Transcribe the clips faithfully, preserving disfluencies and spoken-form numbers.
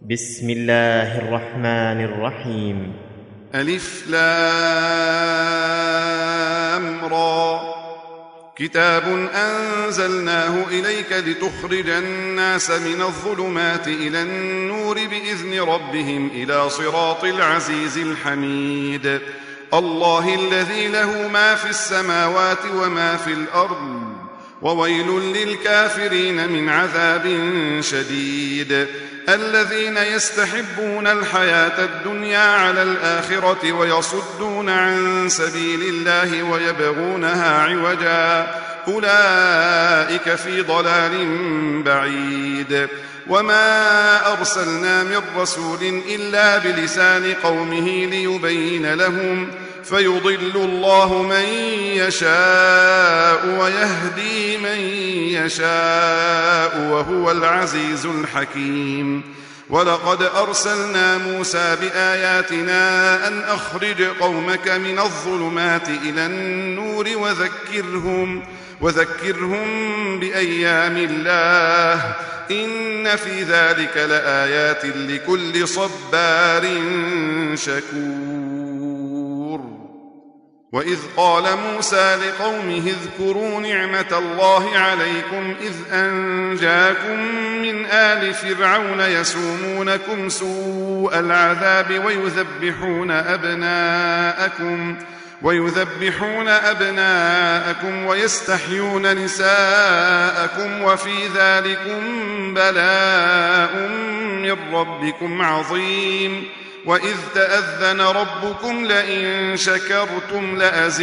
بسم الله الرحمن الرحيم. ألف لام را. كتاب أنزلناه إليك لتخرج الناس من الظلمات إلى النور بإذن ربهم إلى صراط العزيز الحميد. الله الذي له ما في السماوات وما في الأرض، وويل للكافرين من عذاب شديد. الذين يستحبون الحياة الدنيا على الآخرة ويصدون عن سبيل الله ويبغونها عوجا، أولئك في ضلال بعيد. وما أرسلنا من رسول إلا بلسان قومه ليبين لهم، فيضل الله من يشاء ويهدي من يشاء وهو العزيز الحكيم. ولقد أرسلنا موسى بآياتنا أن أخرج قومك من الظلمات إلى النور وذكرهم, وذكرهم بأيام الله، إن في ذلك لآيات لكل صبار شكور. وإذ قال موسى لقومه اذكروا نعمة الله عليكم إذ أنجاكم من آل فرعون يسومونكم سوء العذاب ويذبحون أبناءكم ويذبحون أبناءكم ويستحيون نساءكم وفي ذلكم بلاء من ربكم عظيم. وإذ تأذن ربكم لئن شكرتم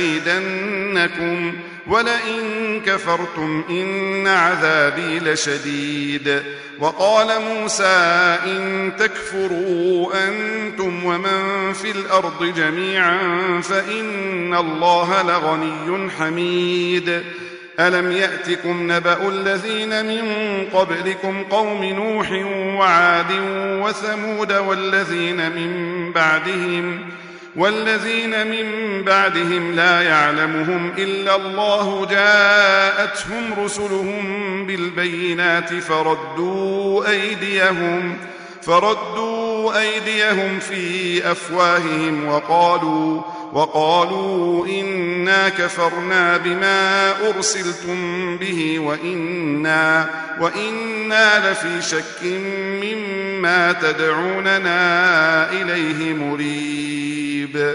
لأزيدنكم ولئن كفرتم إن عذابي لشديد. وقال موسى إن تكفروا أنتم ومن في الأرض جميعا فإن الله لغني حميد. ألم يأتكم نبأ الذين من قبلكم قوم نوح وعاد وثمود والذين من بعدهم والذين من بعدهم لا يعلمهم إلا الله جاءتهم رسلهم بالبينات فردوا أيديهم فردوا أيديهم في أفواههم وقالوا وقالوا إنا كفرنا بما أرسلتم به وإنا, وإنا لفي شك مما تدعوننا إليه مريب.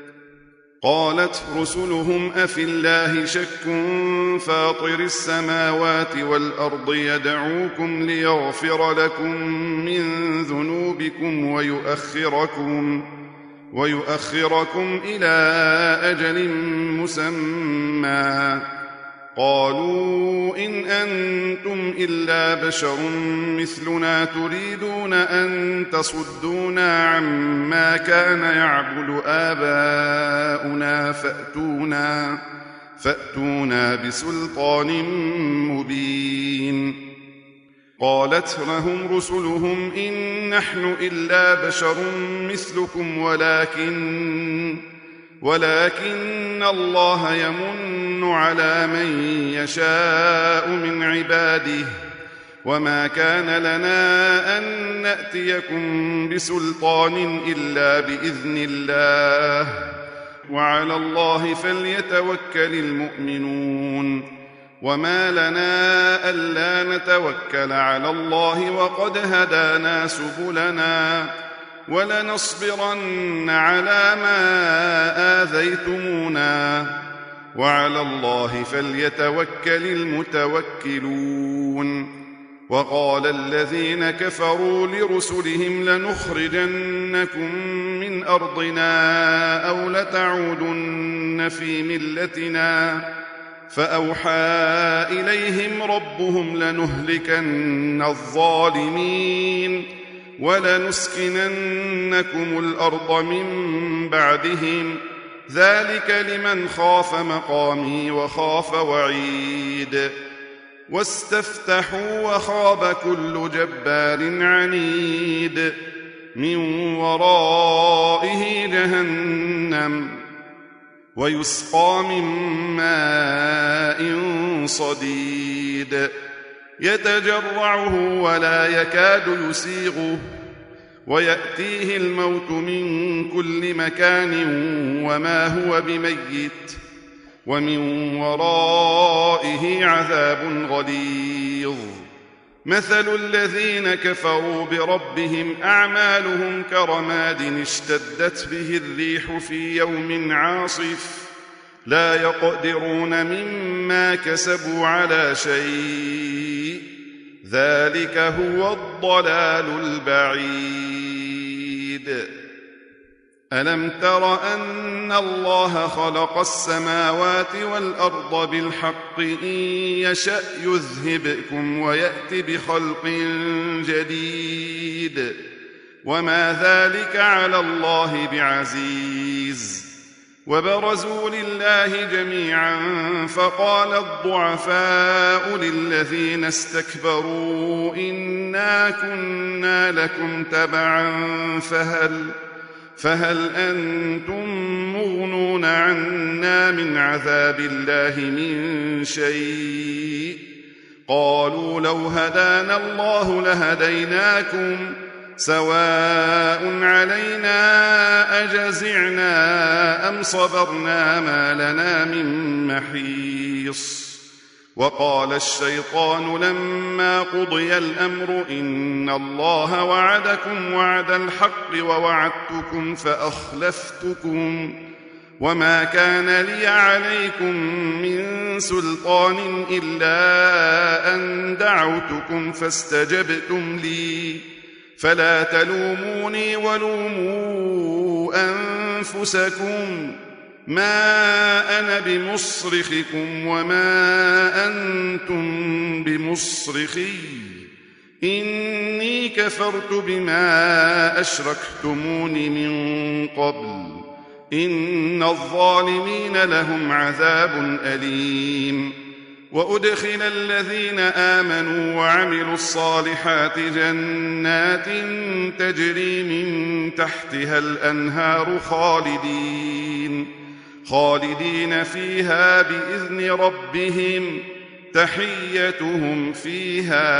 قالت رسلهم أفي الله شك فاطر السماوات والأرض يدعوكم ليغفر لكم من ذنوبكم ويؤخركم ويؤخركم إلى أجل مسمى. قالوا إن أنتم إلا بشر مثلنا تريدون أن تصدونا عما كان يعبد آباؤنا فأتونا, فأتونا بسلطان مبين. قالت لهم رسلهم إن نحن إلا بشر مثلكم ولكن ولكن الله يمن على من يشاء من عباده، وما كان لنا أن نأتيكم بسلطان إلا بإذن الله، وعلى الله فليتوكل المؤمنون. وما لنا ألا نتوكل على الله وقد هدانا سبلنا ولنصبرن على ما آذيتمونا وعلى الله فليتوكل المتوكلون. وقال الذين كفروا لرسلهم لنخرجنكم من أرضنا أو لتعودن في ملتنا، فأوحى إليهم ربهم لنهلكن الظالمين ولنسكننكم الأرض من بعدهم، ذلك لمن خاف مقامي وخاف وعيد. واستفتحوا وخاب كل جبار عنيد من ورائه جهنم ويسقى من ماء صديد يتجرعه ولا يكاد يسيغه ويأتيه الموت من كل مكان وما هو بميت ومن ورائه عذاب غليظ. مثل الذين كفروا بربهم أعمالهم كرماد اشتدت به الريح في يوم عاصف لا يقدرون مما كسبوا على شيء ذلك هو الضلال البعيد. ألم تر أن الله خلق السماوات والأرض بالحق إن يشأ يذهبكم ويأت بخلق جديد وما ذلك على الله بعزيز. وبرزوا لله جميعا فقال الضعفاء للذين استكبروا إنا كنا لكم تبعا فهل فهل أنتم مغنون عنا من عذاب الله من شيء؟ قالوا لو هدانا الله لهديناكم سواء علينا أجزعنا أم صبرنا ما لنا من محيص. وقال الشيطان لما قضي الأمر إن الله وعدكم وعد الحق ووعدتكم فأخلفتكم وما كان لي عليكم من سلطان إلا أن دعوتكم فاستجبتم لي فلا تلوموني ولوموا أنفسكم ما أنا بمصرخكم وما أنتم بمصرخي إني كفرت بما أشركتمون من قبل إن الظالمين لهم عذاب أليم. وأدخل الذين آمنوا وعملوا الصالحات جنات تجري من تحتها الأنهار خالدين خالدين فيها بإذن ربهم تحيتهم فيها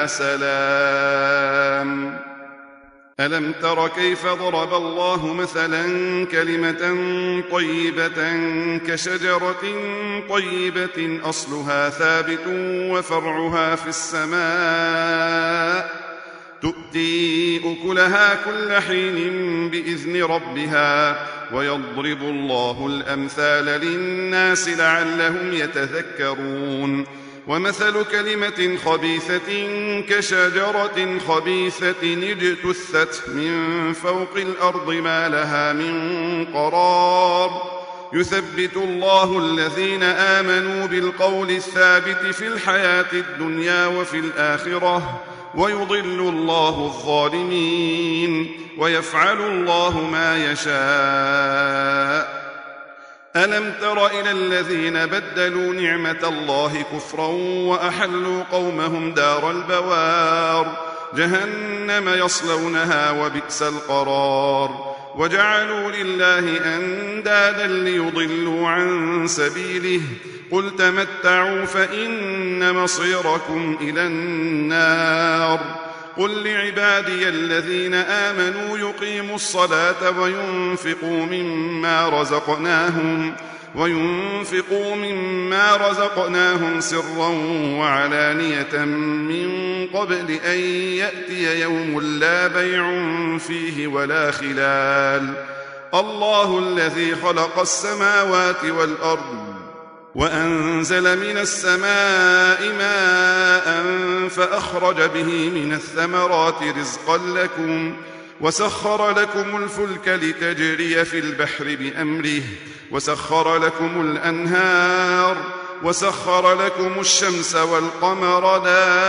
سلام. ألم تر كيف ضرب الله مثلا كلمة طيبة كشجرة طيبة أصلها ثابت وفرعها في السماء تؤتي أكلها كل حين بإذن ربها ويضرب الله الأمثال للناس لعلهم يتذكرون. ومثل كلمة خبيثة كشجرة خبيثة اجتثت من فوق الأرض ما لها من قرار يثبت الله الذين آمنوا بالقول الثابت في الحياة الدنيا وفي الآخرة ويضل الله الظالمين ويفعل الله ما يشاء. ألم تر إلى الذين بدلوا نعمة الله كفرا وأحلوا قومهم دار البوار جهنم يصلونها وبئس القرار وجعلوا لله أندادا ليضلوا عن سبيله قل تمتعوا فإن مصيركم إلى النار. قل لعبادي الذين آمنوا يقيموا الصلاة وينفقوا مما رزقناهم وينفقوا مما رزقناهم سرا وعلانية من قبل أن يأتي يوم لا بيع فيه ولا خلال. الله الذي خلق السماوات والأرض وأنزل من السماء ماء فأخرج به من الثمرات رزقا لكم وسخر لكم الفلك لتجري في البحر بأمره وسخر لكم الأنهار وسخر لكم الشمس والقمر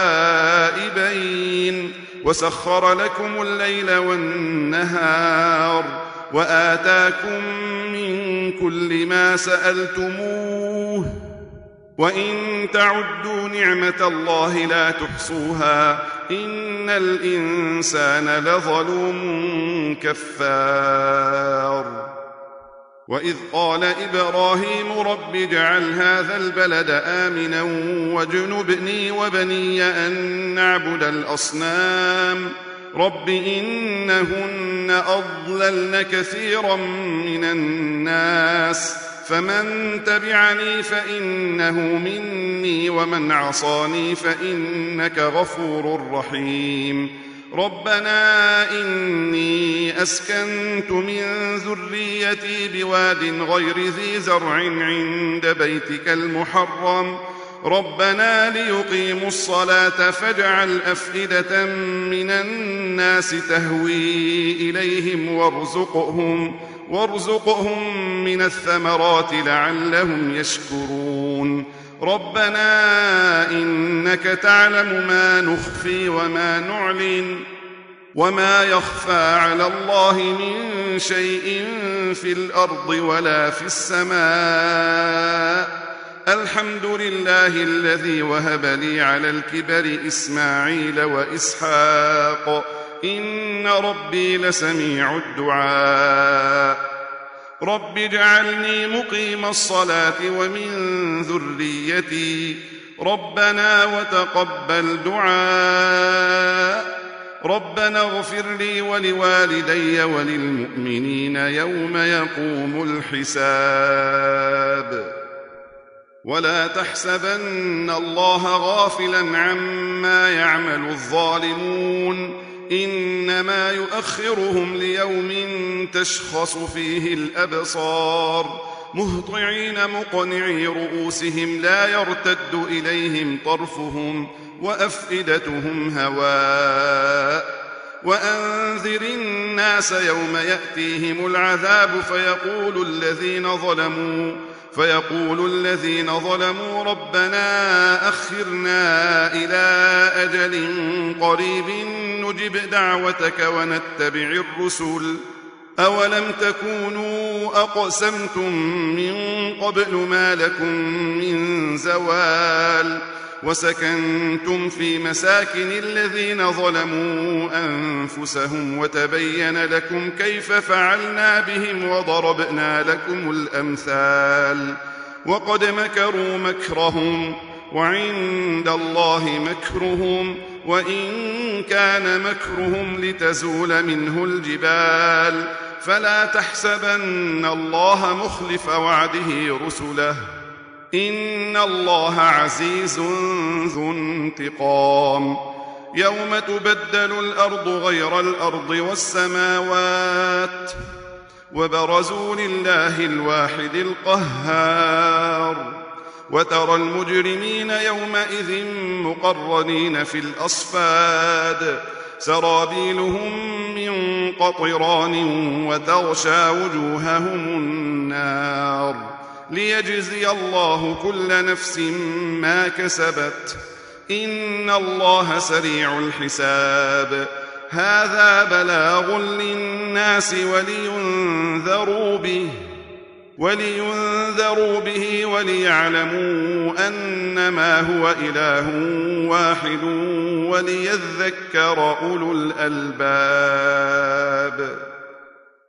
دائبين وسخر لكم الليل والنهار وآتاكم من كل ما سألتموه وإن تعدوا نعمة الله لا تحصوها إن الإنسان لظلوم كفار. وإذ قال إبراهيم رب اجعل هذا البلد آمنا واجنبني وبني أن نعبد الأصنام رب إنهن أضللن كثيرا من الناس فمن تبعني فإنه مني ومن عصاني فإنك غفور رحيم ربنا إني أسكنت من ذريتي بواد غير ذي زرع عند بيتك المحرم ربنا ليقيموا الصلاة فاجعل أفئدة من الناس تهوي إليهم وارزقهم, وارزقهم من الثمرات لعلهم يشكرون ربنا إنك تعلم ما نخفي وما نعلن وما يخفى على الله من شيء في الأرض ولا في السماء الحمد لله الذي وهب لي على الكبر إسماعيل وإسحاق إن ربي لسميع الدعاء رب اجعلني مقيم الصلاة ومن ذريتي ربنا وتقبل دعاء ربنا اغفر لي ولوالدي وللمؤمنين يوم يقوم الحساب ولا تحسبن الله غافلا عما يعمل الظالمون إنما يؤخرهم ليوم تشخص فيه الأبصار مهطعين مقنعي رؤوسهم لا يرتد إليهم طرفهم وأفئدتهم هواء وأنذر الناس يوم يأتيهم العذاب فيقول الذين ظلموا فيقول الذين ظلموا ربنا أخرنا إلى أجل قريب نجب دعوتك ونتبع الرسل أولم تكونوا أقسمتم من قبل ما لكم من زوال وسكنتم في مساكن الذين ظلموا أنفسهم وتبين لكم كيف فعلنا بهم وضربنا لكم الأمثال وقد مكروا مكرهم وعند الله مكرهم وإن كان مكرهم لتزول منه الجبال فلا تحسبن الله مخلف وعده رسله إن الله عزيز ذو انتقام يوم تبدل الأرض غير الأرض والسماوات وبرزوا لله الواحد القهار وترى المجرمين يومئذ مقرنين في الأصفاد سرابيلهم من قطران وتغشى وجوههم النار ليجزي الله كل نفس ما كسبت إن الله سريع الحساب هذا بلاغ للناس ولينذروا به ولينذروا به وليعلموا أنما هو إله واحد وليذكر أولو الألباب